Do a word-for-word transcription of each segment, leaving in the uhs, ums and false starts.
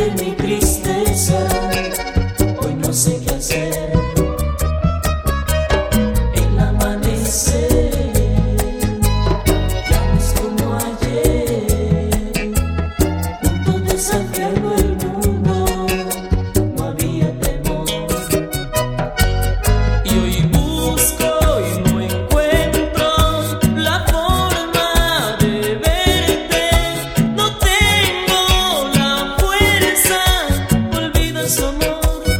de mi tristeza, hoy no sé qué hacer. El amanecer ya no es como ayer, juntos desafiando el mundo, no había temor. Y hoy busco y no encuentro la forma de verte, no tengo la fuerza, olvida su amor.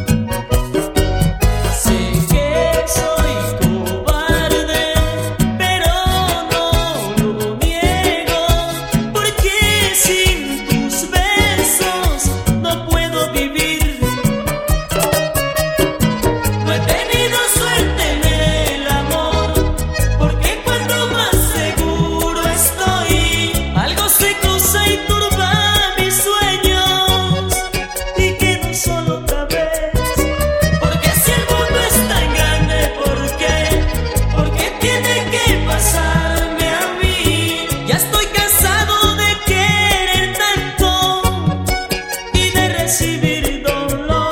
Sé que soy cobarde, pero no lo niego, porque sin tus besos no puedo vivir. No he tenido suerte en el amor, porque cuando más seguro estoy, algo se cruza y turba mis sueños, y quedo solo otra vez. Porque si el mundo es tan grande, ¿por qué? ¿Por qué tiene que pasarme a mí? Ya estoy cansado de querer tanto y de recibir dolor.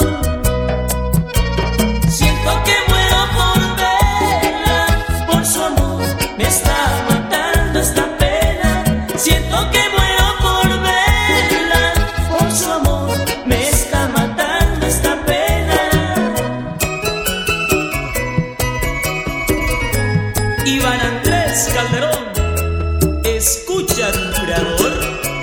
Siento que muero por verla, por su amor me está matando esta pena. Siento que muero por verla, por su amor me está matando esta pena. Iván Andrés Calderón, escucha a tu creador.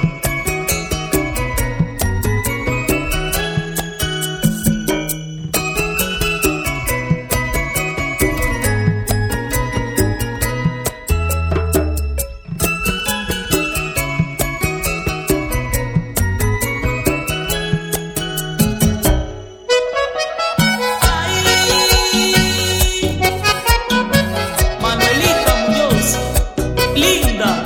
Manuelita Muñoz, linda.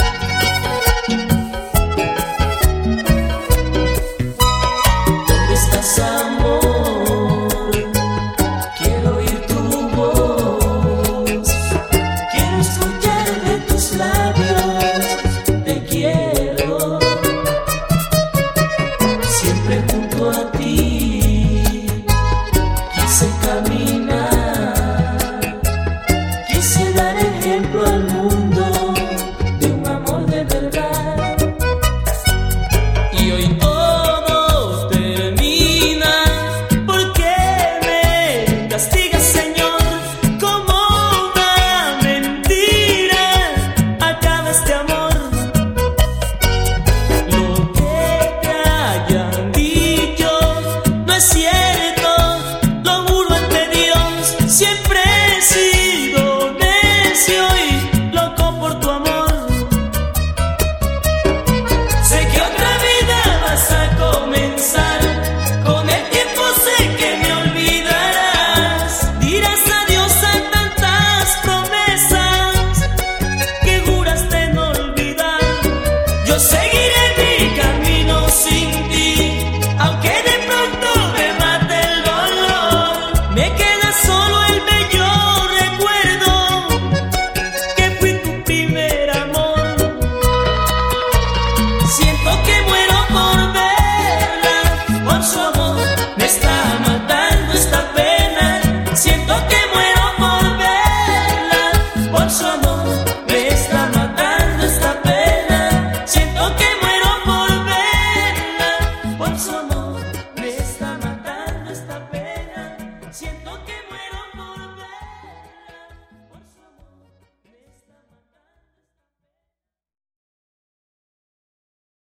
¿Dónde estás, amor? Quiero oír tu voz, quiero escuchar de tus labios, te quiero siempre junto a ti.